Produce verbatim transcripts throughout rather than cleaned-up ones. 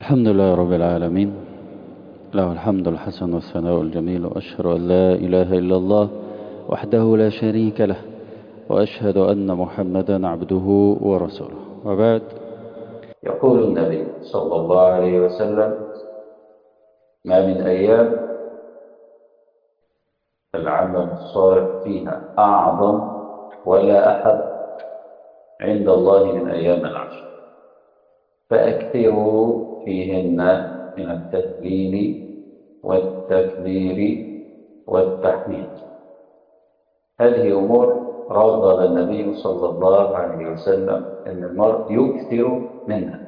الحمد لله رب العالمين، له الحمد الحسن والثناء الجميل، وأشهد أن لا إله إلا الله وحده لا شريك له، وأشهد أن محمدا عبده ورسوله، وبعد. يقول النبي صلى الله عليه وسلم: ما من أيام العمل الصالح فيها أعظم ولا أحب عند الله من أيام العشر، فأكثروا فيهن من التسليم والتكبير والتحميد. هذه أمور رغب النبي صلى الله عليه وسلم أن المرء يكثر منها،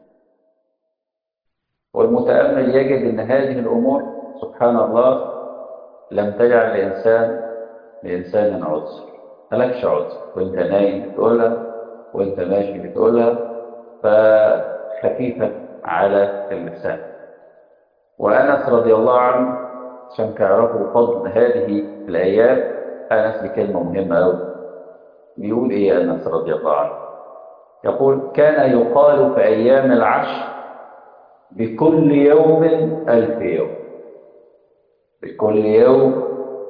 والمتأمل يجد أن هذه الأمور سبحان الله لم تجعل الإنسان لإنسان عذر. ملكش عذر، وأنت نايم بتقولها، وأنت ماشي بتقولها، فخفيفة على اللسان. وأنس رضي الله عنه عشان تعرفوا فضل هذه الأيام، أنس بكلمة مهمة أوي. بيقول إيه أنس رضي الله عنه؟ يقول: كان يقال في أيام العشر بكل يوم ألف يوم، بكل يوم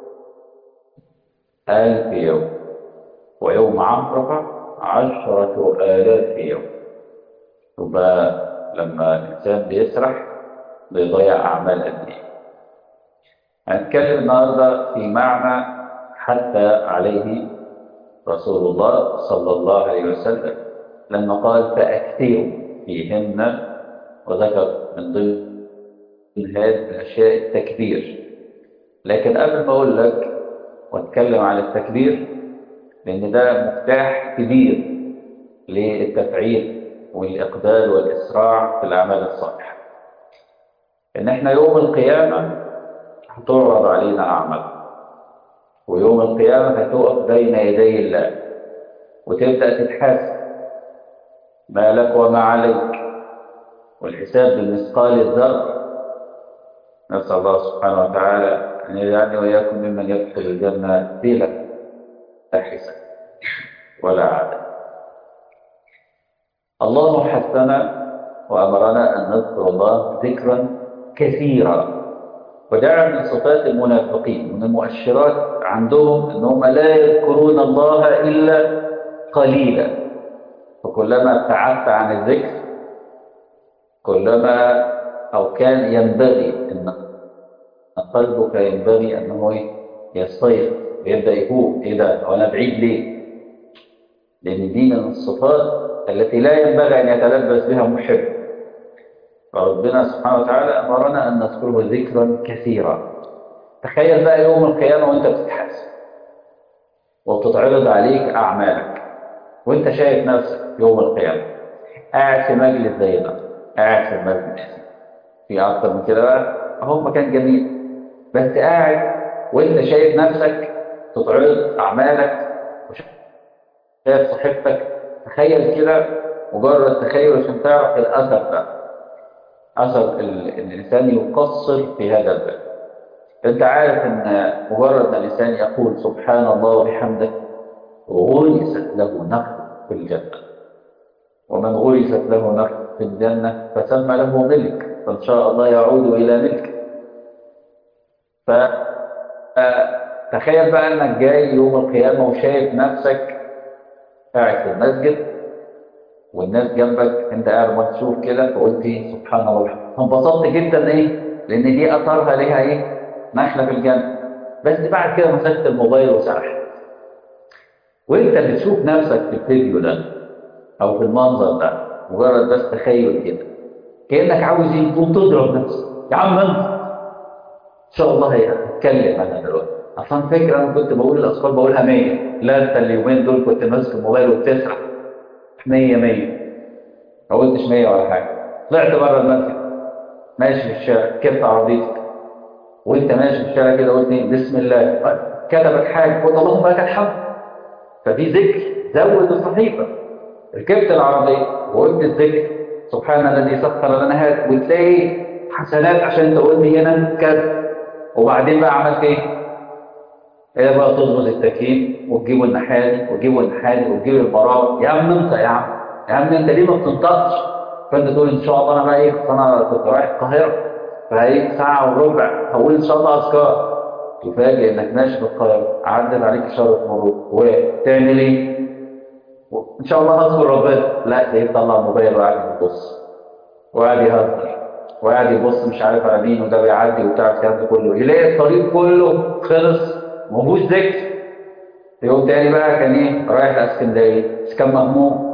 ألف يوم، ويوم عرفة عشرة آلاف يوم. يبقى لما الإنسان بيسرح بيضيع أعمال قد إيه. هنتكلم النهارده في معنى حتى عليه رسول الله صلى الله عليه وسلم لما قال: فأكثروا فيهن، وذكر من ضمن هذه الأشياء التكبير. لكن قبل ما أقول لك وأتكلم عن التكبير، لأن ده مفتاح كبير للتفعيل والإقبال والإسراع في الأعمال الصالحة. إن إحنا يوم القيامة هتعرض علينا أعمال، ويوم القيامة هتقف بين يدي الله وتبدأ تتحاسب ما لك وما عليك، والحساب بالمثقال الذرة. نسأل الله سبحانه وتعالى أن يجعلني وإياكم ممن يدخل الجنة بلا حساب ولا عذاب. الله حثنا وأمرنا أن نذكر الله ذكرا كثيرا، وجعل من صفات المنافقين من المؤشرات عندهم أنهم لا يذكرون الله إلا قليلا. فكلما ابتعدت عن الذكر كلما أو كان ينبغي أن قلبك ينبغي أنه يستيقظ ويبدأ يفوق: إيه ده؟ وأنا بعيد ليه؟ لأن دي من الصفات التي لا ينبغي أن يتلبس بها محب. فربنا سبحانه وتعالى أمرنا أن نذكره ذكرا كثيرا. تخيل بقى يوم القيامة وأنت بتتحاسب وبتتعرض عليك أعمالك، وأنت شايف نفسك يوم القيامة قاعد في مجلس زي ده، قاعد في المجلس في أكتر من كده بقى، أهو مكان جميل، بس قاعد وأنت شايف نفسك تتعرض أعمالك وشايف صحيفتك. تخيل كده، مجرد تخيل عشان تعرف الأثر ده، أثر الإنسان يقصر في هذا الباب. أنت عارف أن مجرد ما الإنسان يقول سبحان الله وبحمده غرست له نخل في الجنة، ومن غرست له نخل في الجنة فسمى له ملك، فإن شاء الله يعود إلى ملك. فتخيل بقى أنك جاي يوم القيامة وشايف نفسك قاعد في المسجد والناس جنبك، أنت قاعد مكسوف كده، فقلت إيه؟ سبحان الله. فانبسطت جدا، إيه؟ لأن دي أثرها ليها إيه؟ نخلة في الجنة. بس بعد كده مسكت الموبايل وسرحت، وأنت بتشوف نفسك في الفيديو ده أو في المنظر ده، مجرد بس تخيل كده، كأنك عاوز إيه؟ تقوم تضرب نفسك. يا عم أنت إن شاء الله هتكلم أنا دلوقتي. أصلا فكرة أنا كنت بقول الأذكار بقولها مية، لا أنت اليومين دول كنت ماسك الموبايل وبتسرح مية مية. ما قلتش مية ولا حاجة. طلعت بره المسجد ماشي في الشارع، ركبت عربيتك وأنت ماشي في الشارع كده قلت إيه؟ بسم الله، كتبك حاجة قلت اللهم لك الحمد، فدي ذكر زود الصحيفة. ركبت العربية وقلت الذكر سبحان الذي سخر لنا هذا، وتلاقي حسنات عشان انت قلت هنا كذا. وبعدين بقى عملت ايه؟ ايه بقى؟ تظبط التكييف وتجيبوا النحالي وتجيبوا النحالي وتجيب البراء. يا عم انت، يا عم يا عم انت ليه ما بتنطقش؟ فانت تقول ان شاء الله انا بقى ايه، أصل انا كنت رايح القاهره فهي ساعه وربع هقول ان شاء الله اذكار، تفاجئ انك ماشي في القاهره عدت عليك اشاره مرور وتعمل ايه؟ ان شاء الله هذكر ربنا، لا تلاقيه طلع الموبايل وقاعد يبص وقاعد يهزر وقاعد يبص مش عارف على مين وده بيعدي وبتاع الكلام ده كله، يلاقي الطريق كله خلص ما فيهوش ذكر. يوم تاني بقى كان ايه، رايح لاسكندريه بس كان مهموم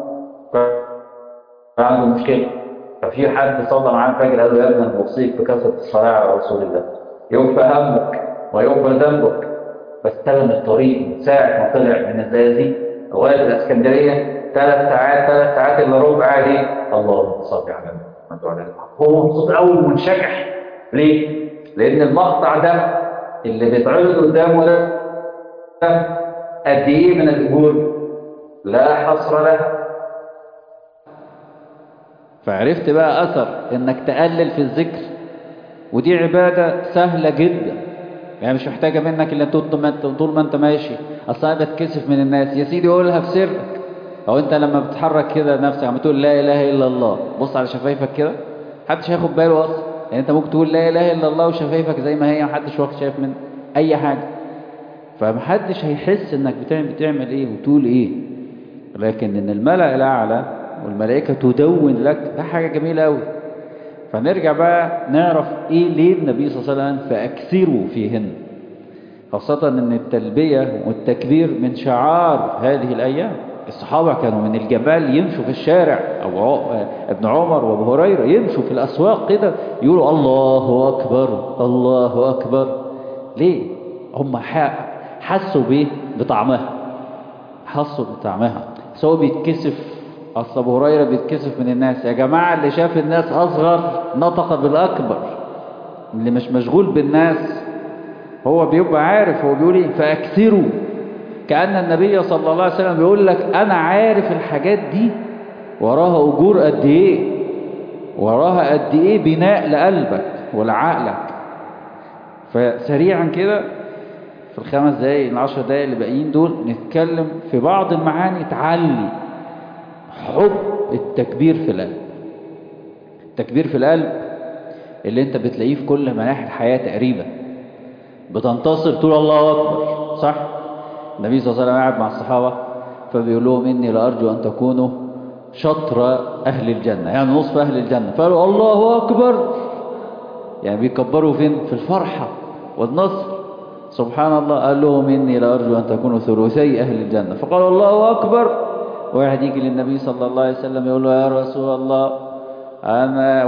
عنده مشكله، ففي حد صلى معاه الفجر قال له يا ابني انا بوصيك بكثره الصلاه على رسول الله يوفى همك ويغفر ذنبك. فاستلم الطريق من ساعه ما طلع من الزقازيق لغايه الاسكندريه ثلاث ساعات ثلاث ساعات الا ربع قاعد ايه، اللهم صل على محمد وعلى اله. هو مبسوط قوي ومنشكح. ليه؟ لان المقطع ده اللي بيتعرض قدامه ده قد ايه من الاجور لا حصر له. فعرفت بقى أثر إنك تقلل في الذكر، ودي عبادة سهلة جدا، يعني مش محتاجة منك إلا طول ما أنت طول ما أنت ماشي. أصل أنا بتكسف من الناس، يا سيدي قولها في سرك، أو أنت لما بتتحرك كده نفسك عم تقول لا إله إلا الله، بص على شفايفك كده، محدش هياخد باله أصلا. يعني أنت ممكن تقول لا إله إلا الله وشفايفك زي ما هي، محدش واخد شايف من أي حاجة، فمحدش هيحس إنك بتعمل بتعمل إيه وتقول إيه. لكن إن الملأ الأعلى والملائكة تدون لك، ده حاجة جميلة أوي. فنرجع بقى نعرف إيه ليه النبي صلى الله عليه وسلم فأكثروا فيهن، خاصة أن التلبية والتكبير من شعار هذه الأيام. الصحابة كانوا من الجبال يمشوا في الشارع، أو ابن عمر وابو هريرة يمشوا في الأسواق كده يقولوا الله أكبر الله أكبر. ليه؟ هم حسوا بيه بطعمها، حسوا بطعمها. سواء بيتكسف، أصل أبو هريرة بيتكسف من الناس، يا جماعة اللي شاف الناس أصغر نطق بالأكبر، اللي مش مشغول بالناس هو بيبقى عارف هو بيقول ايه. فأكثروا، كأن النبي صلى الله عليه وسلم بيقول لك أنا عارف الحاجات دي وراها أجور قد إيه، وراها قد إيه بناء لقلبك ولعقلك. فسريعا كده في الخمس دقايق العشر دقايق اللي باقيين دول نتكلم في بعض المعاني تعلي حب التكبير في القلب. التكبير في القلب اللي انت بتلاقيه في كل مناحي الحياة تقريبا، بتنتصر تقول الله أكبر، صح؟ النبي صلى الله عليه وسلم قاعد مع الصحابة فبيقول لهم إني لأرجو أن تكونوا شطر أهل الجنة، يعني نصف أهل الجنة. فقالوا الله أكبر، يعني بيكبروا فين؟ في الفرحة والنصر. سبحان الله، قال لهم إني لأرجو أن تكونوا ثلثي أهل الجنة، فقالوا الله أكبر. واحد يجي للنبي صلى الله عليه وسلم يقول له يا رسول الله أنا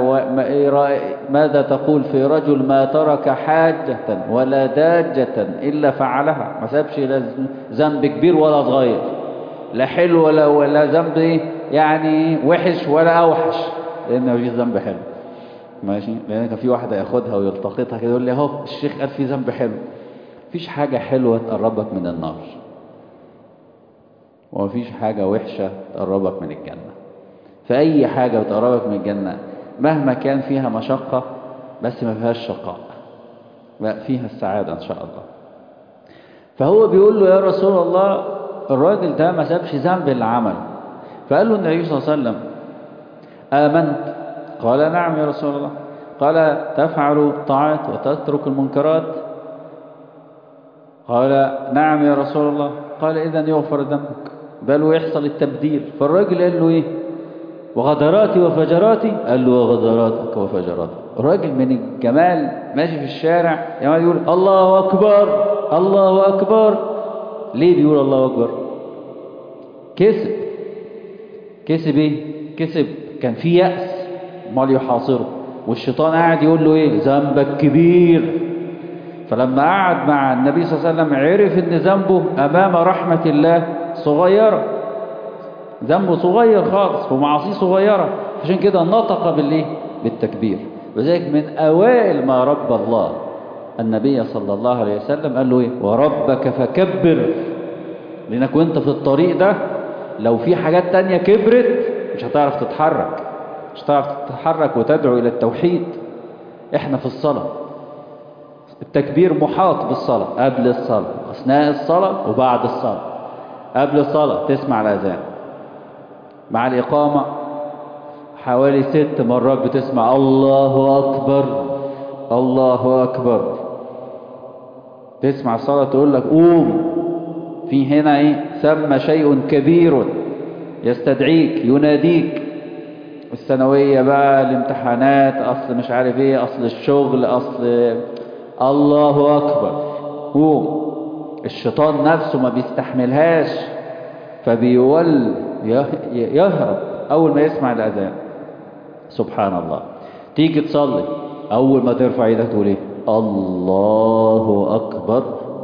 ماذا تقول في رجل ما ترك حاجة ولا داجة إلا فعلها، ما سابش لا ذنب كبير ولا صغير، لا حلو ولا ولا ذنب ايه يعني وحش ولا أوحش، لأن ما فيش ذنب حلو، ماشي؟ لأن كان في واحدة ياخدها ويلتقطها كده يقول لي اهو الشيخ قال في ذنب حلو. مفيش حاجة حلوة تقربك من النار، ومفيش حاجة وحشة تقربك من الجنة. فأي حاجة بتقربك من الجنة مهما كان فيها مشقة، بس ما فيهاش شقاء، بقى فيها السعادة إن شاء الله. فهو بيقول له يا رسول الله الراجل ده ما سابش ذنب اللي عمله. فقال له النبي صلى الله عليه وسلم آمنت؟ قال نعم يا رسول الله. قال تفعل الطاعات وتترك المنكرات؟ قال نعم يا رسول الله. قال إذن يغفر ذنبك، بل ويحصل التبديل. فالراجل قال له إيه؟ وغدراتي وفجراتي؟ قال له وغدراتك وفجراتك. الراجل من الجمال ماشي في الشارع يقول الله أكبر الله أكبر. ليه بيقول الله أكبر؟ كسب. كسب إيه؟ كسب كان في يأس مال يحاصره، والشيطان قاعد يقول له إيه؟ ذنبك كبير. فلما قعد مع النبي صلى الله عليه وسلم عرف إن ذنبه أمام رحمة الله صغيرة، ذنبه صغير خالص ومعاصيه صغيرة، عشان كده نطق بالإيه؟ بالتكبير. وذلك من أوائل ما رب الله النبي صلى الله عليه وسلم قال له إيه؟ وربك فكبر. لأنك وانت في الطريق ده لو في حاجات تانية كبرت مش هتعرف تتحرك، مش هتعرف تتحرك وتدعو إلى التوحيد. احنا في الصلاة التكبير محاط بالصلاة، قبل الصلاة أثناء الصلاة وبعد الصلاة. قبل الصلاة تسمع الأذان، مع الإقامة حوالي ست مرات بتسمع الله أكبر الله أكبر. تسمع الصلاة تقول لك قوم، في هنا ايه؟ ثم شيء كبير يستدعيك يناديك. الثانوية بقى، الامتحانات، أصل مش عارف ايه، أصل الشغل، أصل الله أكبر قوم. الشيطان نفسه ما بيستحملهاش، فبيول يهرب أول ما يسمع الأذان. سبحان الله. تيجي تصلي، أول ما ترفع ايدك تقول ايه؟ الله أكبر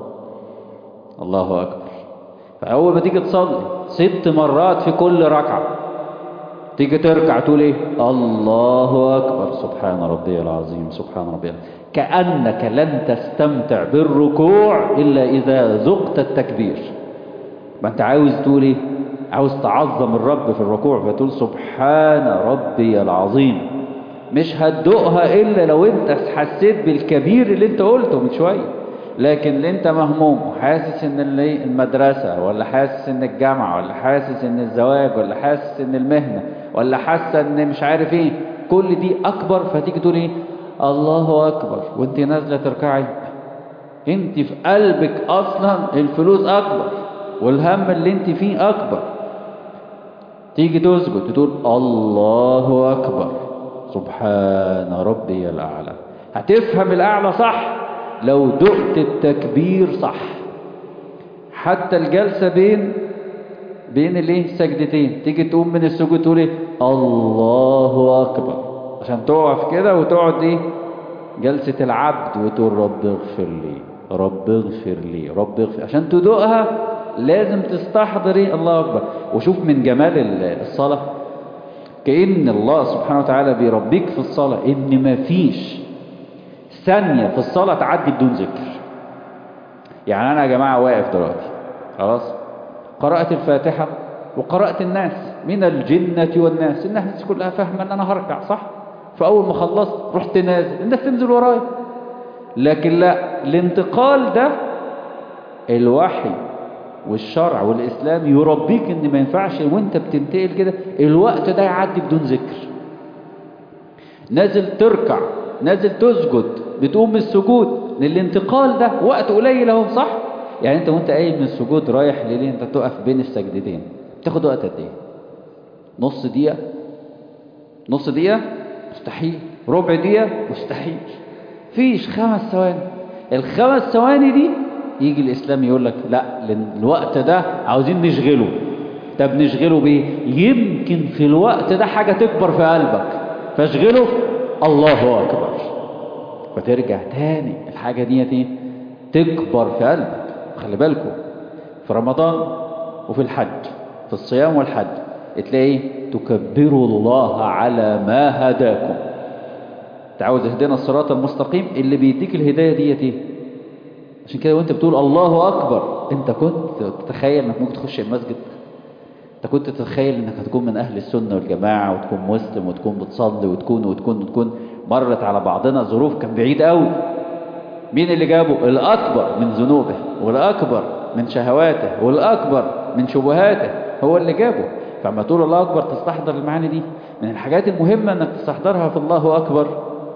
الله أكبر. فأول ما تيجي تصلي ست مرات في كل ركعة، تيجي تركع تقول ايه؟ الله أكبر سبحان ربي العظيم سبحان ربي العظيم. كأنك لن تستمتع بالركوع إلا إذا ذقت التكبير. ما أنت عاوز تقول ايه؟ عاوز تعظم الرب في الركوع، فتقول سبحان ربي العظيم. مش هتدوقها إلا لو أنت حسيت بالكبير اللي أنت قلته من شوية. لكن اللي أنت مهموم وحاسس إن اللي المدرسة، ولا حاسس إن الجامعة، ولا حاسس إن الزواج، ولا حاسس إن المهنة، ولا حاسس إن مش عارف إيه، كل دي أكبر، فتيجي تقول إيه؟ الله أكبر. وأنت نازلة تركعي، أنت في قلبك أصلا الفلوس أكبر والهم اللي أنت فيه أكبر. تيجي تسجد تقول الله أكبر سبحان ربي الأعلى. هتفهم الأعلى صح لو دقت التكبير صح. حتى الجلسة بين بين الايه السجدتين، تيجي تقوم من السجود تقول ايه؟ الله أكبر، عشان تقف كده وتقعد ايه؟ جلسة العبد، وتقول رب اغفر لي رب اغفر لي رب اغفر. عشان تدوقها لازم تستحضر ايه؟ الله أكبر. وشوف من جمال الصلاة، كأن الله سبحانه وتعالى بيربيك في الصلاة إن مفيش ثانية في الصلاة تعدي بدون ذكر. يعني أنا يا جماعة واقف دلوقتي خلاص، قرأت الفاتحة وقرأت الناس من الجنة والناس، الناس كلها فاهمة أن أنا هركع صح؟ فأول ما خلصت رحت نازل، الناس تنزل ورايا. لكن لا، الانتقال ده الوحي والشرع والإسلام يربيك إن ما ينفعش وانت بتنتقل كده الوقت ده يعدي بدون ذكر. نازل تركع، نازل تسجد، بتقوم من السجود، للانتقال ده وقت قليل اهو صح؟ يعني انت وانت قايم من السجود رايح لليه؟ انت تقف بين السجدتين بتاخد وقت قد ايه؟ نص دقيقة؟ نص دقيقة؟ مستحيل. ربع دقيقة؟ مستحيل. فيش خمس ثواني. الخمس ثواني دي يجي الإسلام يقول لك لا، الوقت ده عاوزين نشغله. طب نشغله بإيه؟ يمكن في الوقت ده حاجة تكبر في قلبك، فاشغله الله أكبر، فترجع تاني الحاجة دي تكبر في قلبك. خلي بالكم في رمضان وفي الحج، في الصيام والحج، تلاقي تكبروا الله على ما هداكم. تعاوز اهدنا الصراط المستقيم، اللي بيديك الهداية ديت ايه؟ عشان كده وانت بتقول الله أكبر، انت كنت تتخيل انك ممكن تخش المسجد؟ انت كنت تتخيل انك هتكون من اهل السنة والجماعة وتكون مسلم وتكون بتصلي وتكون وتكون وتكون مرت على بعضنا ظروف كان بعيد قوي. مين اللي جابه؟ الأكبر من ذنوبه، والأكبر من شهواته، والأكبر من شبهاته، هو اللي جابه. فلما تقول الله أكبر تستحضر المعاني دي. من الحاجات المهمة انك تستحضرها في الله أكبر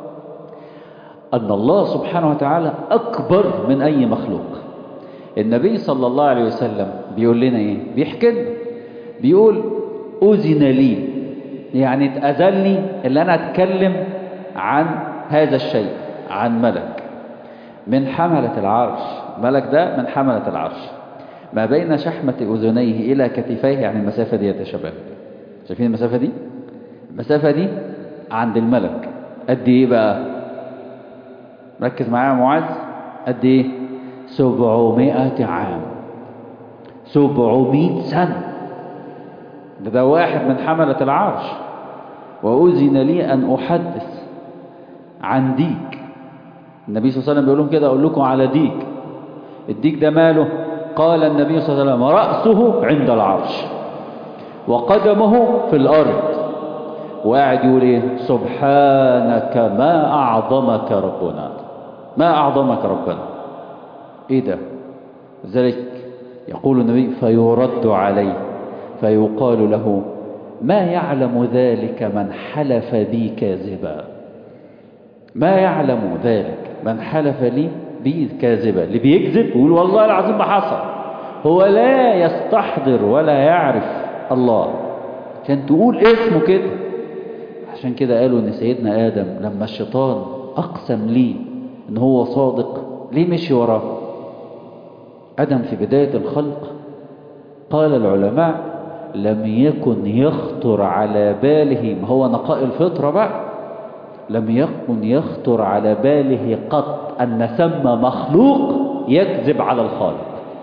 أن الله سبحانه وتعالى أكبر من أي مخلوق. النبي صلى الله عليه وسلم بيقول لنا إيه؟ بيحكي لنا، بيقول أذن لي، يعني اتأذن لي اللي أنا أتكلم عن هذا الشيء، عن ملك من حملة العرش. ملك ده من حملة العرش، ما بين شحمة أذنيه إلى كتفيه، يعني المسافة دي يا شباب، شايفين المسافة دي؟ المسافة دي عند الملك قد إيه بقى؟ ركز معايا يا معاذ، قد إيه؟ سبعمائة عام، سبعمائة سنة. ده, ده واحد من حملة العرش. وأذن لي أن أحدث عن ديك. النبي صلى الله عليه وسلم بيقول لهم كده، أقول لكم على ديك. الديك ده ماله؟ قال النبي صلى الله عليه وسلم رأسه عند العرش وقدمه في الأرض. وقاعد يقول إيه؟ سبحانك ما أعظمك ربنا، ما أعظمك ربنا. إيه ده؟ ذلك يقول النبي فيرد عليه فيقال له ما يعلم ذلك من حلف بي كاذبا. ما يعلم ذلك من حلف لي بي كاذبا، اللي بيكذب ويقول والله العظيم ما حصل، هو لا يستحضر ولا يعرف الله عشان تقول اسمه كده. عشان كده قالوا ان سيدنا آدم لما الشيطان أقسم ليه ان هو صادق، ليه مشي وراه؟ آدم في بداية الخلق قال العلماء لم يكن يخطر على باله، ما هو نقاء الفطرة بقى، لم يكن يخطر على باله قط أن ثم مخلوق يكذب على الخالق،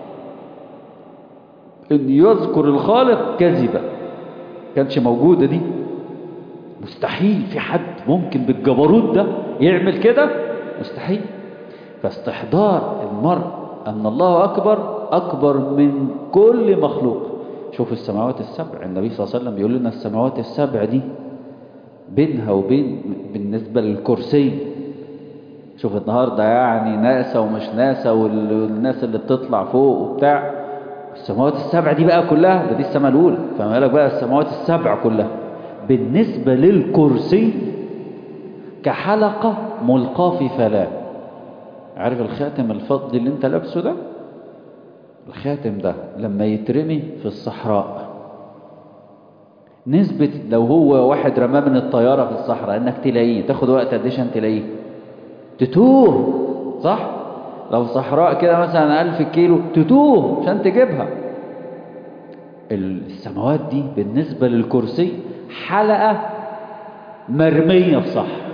إن يذكر الخالق كذبا كانش موجودة دي. مستحيل في حد ممكن بالجبروت ده يعمل كده، مستحيل. فاستحضار المرء أن الله أكبر أكبر من كل مخلوق. شوف السماوات السبع، النبي صلى الله عليه وسلم بيقول لنا السماوات السبع دي بينها وبين بالنسبة للكرسي. شوف النهاردة يعني ناسا ومش ناسا والناس اللي بتطلع فوق وبتاع، السماوات السبع دي بقى كلها، ده دي السماء الأولى، فما بالك بقى السماوات السبع كلها بالنسبة للكرسي كحلقة ملقاة في فلاة. عارف الخاتم الفضي اللي انت لابسه ده؟ الخاتم ده لما يترمي في الصحراء نسبة، لو هو واحد رماه من الطيارة في الصحراء انك تلاقيه، تاخد وقت قد ايه عشان تلاقيه؟ تتوه، صح؟ لو صحراء كده مثلا ألف كيلو تتوه عشان تجيبها. السماوات دي بالنسبة للكرسي حلقة مرمية في صحراء،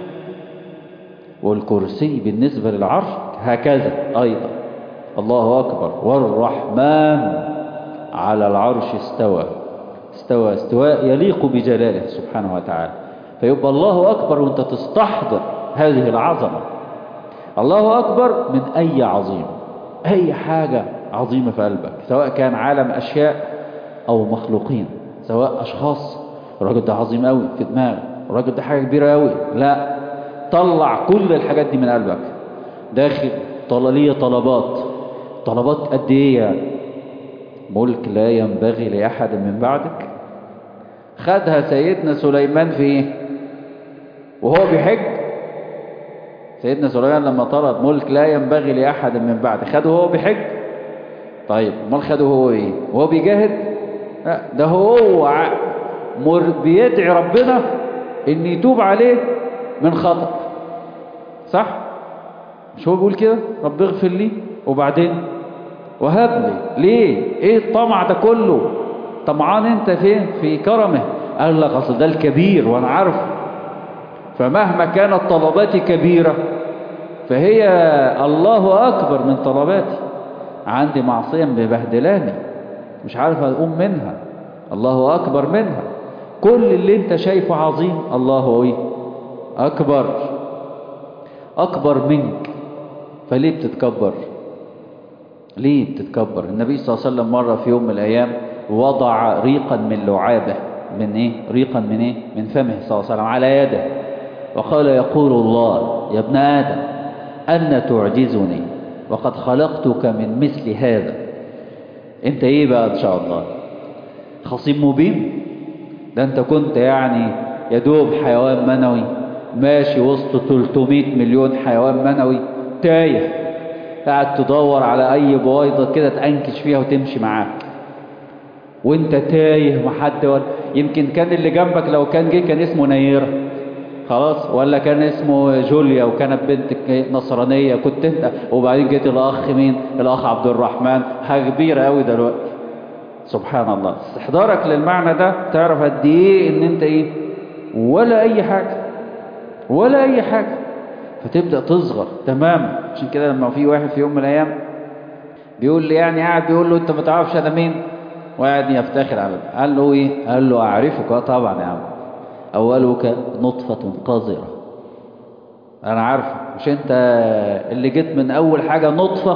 والكرسي بالنسبة للعرش هكذا أيضا. الله أكبر والرحمن على العرش استوى، استوى استواء يليق بجلاله سبحانه وتعالى. فيبقى الله أكبر وانت تستحضر هذه العظمة. الله أكبر من أي عظيم، أي حاجة عظيمة في قلبك، سواء كان عالم أشياء أو مخلوقين، سواء أشخاص، الراجل ده عظيم قوي في دماغك، الراجل ده حاجة كبيرة قوي، لا، طلع كل الحاجات دي من قلبك. داخل طلالية طلبات، طلبات قد ايه يعني؟ ملك لا ينبغي لأحد من بعدك. خدها سيدنا سليمان في ايه وهو بيحج؟ سيدنا سليمان لما طلب ملك لا ينبغي لأحد من بعده خده وهو بيحج؟ طيب امال خده هو ايه وهو بيجاهد؟ لا، ده هو مر بيدعي ربنا ان يتوب عليه من خطأ، صح؟ مش هو بيقول كده رب اغفر لي وبعدين وهب لي؟ ليه؟ ايه الطمع ده كله؟ طمعان انت فين في كرمه؟ قال لك اصل ده الكبير وانا عارفه، فمهما كانت طلباتي كبيرة فهي الله اكبر من طلباتي. عندي معصية مبهدلاني مش عارف اقوم منها، الله اكبر منها. كل اللي انت شايفه عظيم الله ايه اكبر، اكبر منك. فليه بتتكبر؟ ليه بتتكبر؟ النبي صلى الله عليه وسلم مرة في يوم من الأيام وضع ريقا من لعابة، من إيه؟ ريقا من إيه؟ من فمه صلى الله عليه وسلم على يده، وقال يقول الله يا ابن آدم أن تعجزني وقد خلقتك من مثل هذا. أنت إيه بقى إن شاء الله؟ خصيم مبين؟ ده أنت كنت يعني يدوب حيوان منوي ماشي وسط ثلاثمائة مليون حيوان منوي تايه، قاعد تدور على اي بويضة كده تأنكش فيها وتمشي معاك وانت تايه محد ولا يمكن كان اللي جنبك لو كان جه كان اسمه نيرة خلاص، ولا كان اسمه جوليا وكانت بنتك نصرانية كنت انت، وبعدين جيت الاخ مين؟ الاخ عبد الرحمن، حاجة كبيرة قوي دلوقتي. سبحان الله، استحضارك للمعنى ده تعرف قد ايه ان انت ايه ولا اي حاجة ولا اي حاجة، فتبدأ تصغر تماما. عشان كده لما في واحد في يوم من الأيام بيقول لي يعني قاعد بيقول له أنت ما تعرفش أنا مين؟ وقاعد يفتخر على ده. قال له إيه؟ قال له أعرفك. طبعا يا عم، أولك نطفة قذرة، أنا عارفه، مش أنت اللي جيت من أول حاجة نطفة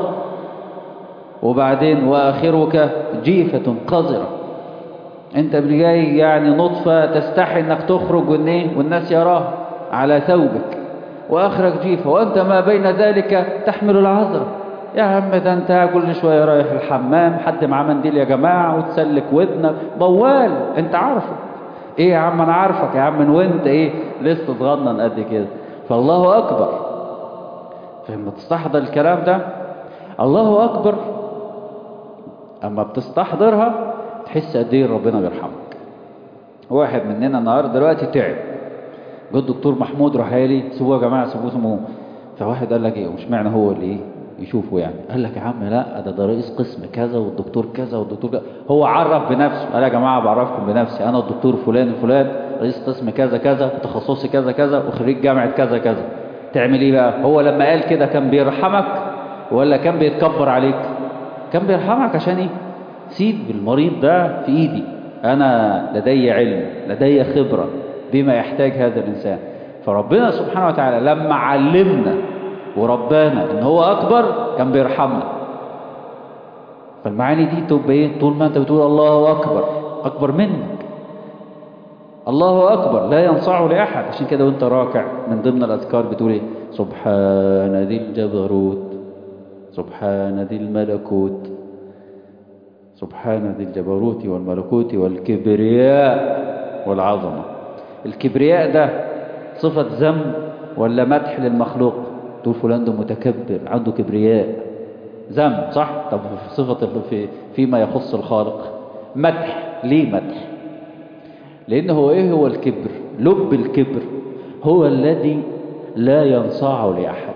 وبعدين وآخرك جيفة قذرة، أنت اللي جاي يعني نطفة تستحي أنك تخرج والناس يراها على ثوبك، وآخرك جيفة، وأنت ما بين ذلك تحمل العذرة. يا عم ده أنت كل شوية رايح الحمام، حد معاه منديل يا جماعة، وتسلك ودنك، موال، أنت عارفه، ايه يا عم انا عارفك يا عم، من وانت ايه لسه صغنن قد كده. فالله اكبر. فلما تستحضر الكلام ده الله اكبر، اما بتستحضرها تحس قد ايه ربنا بيرحمك. واحد مننا النهارده دلوقتي تعب، جه الدكتور محمود راح قال لي سيبوه يا جماعه سيبوه سيبوه. فواحد قال لك ايه مش معنى هو اللي ايه يشوفه يعني، قال لك يا عم لا ده ده رئيس قسم كذا والدكتور كذا والدكتور كذا. هو عرف بنفسه قال يا جماعه بعرفكم بنفسي، انا الدكتور فلان الفلان رئيس قسم كذا كذا وتخصصي كذا كذا وخريج جامعه كذا كذا. تعمل ايه بقى؟ هو لما قال كده كان بيرحمك ولا كان بيتكبر عليك؟ كان بيرحمك. عشان ايه؟ سيب المريض ده في ايدي، انا لدي علم لدي خبره بما يحتاج هذا الانسان. فربنا سبحانه وتعالى لما علمنا وربنا ان هو اكبر كان بيرحمنا. فالمعاني دي تبقى ايه؟ طول ما انت بتقول الله اكبر اكبر منك، الله اكبر لا ينصاع لاحد. عشان كده وانت راكع من ضمن الاذكار بتقول ايه؟ سبحان ذي الجبروت سبحان ذي الملكوت سبحان ذي الجبروت والملكوت والكبرياء والعظمه. الكبرياء ده صفه ذم ولا مدح للمخلوق؟ تقول فلان ده متكبر عنده كبرياء، ذم صح؟ طب في صفة في فيما يخص الخالق مدح. ليه مدح؟ لأنه هو إيه هو الكبر؟ لب الكبر هو الذي لا ينصاع لأحد،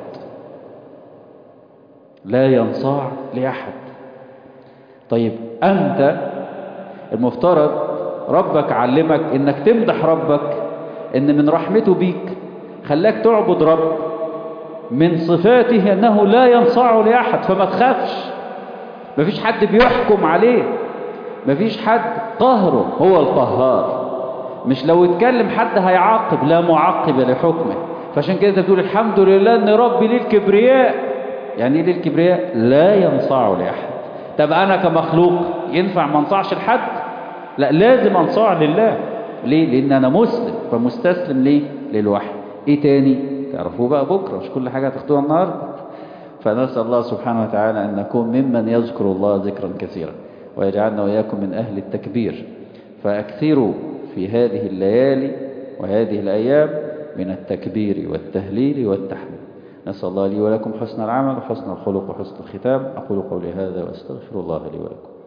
لا ينصاع لأحد. طيب أنت المفترض ربك علمك إنك تمدح ربك، إن من رحمته بيك خلاك تعبد رب من صفاته أنه لا ينصاع لأحد. فما تخافش، مفيش حد بيحكم عليه، مفيش حد قهره، هو القهار. مش لو اتكلم حد هيعاقب، لا معقب لحكمه. فعشان كده تقول الحمد لله ان ربي ليه الكبرياء. يعني ايه ليه الكبرياء؟ لا ينصاع لأحد. طب انا كمخلوق ينفع ما انصاعش لحد؟ لا، لازم انصاع لله. ليه؟ لان انا مسلم فمستسلم ليه؟ للوحي. ايه تاني تعرفوه بقى بكره، مش كل حاجه هتاخدوها النهارده. فنسال الله سبحانه وتعالى ان نكون ممن يذكر الله ذكرا كثيرا، ويجعلنا واياكم من اهل التكبير. فاكثروا في هذه الليالي وهذه الايام من التكبير والتهليل والتحميد. نسال الله لي ولكم حسن العمل وحسن الخلق وحسن الختام. اقول قولي هذا واستغفر الله لي ولكم.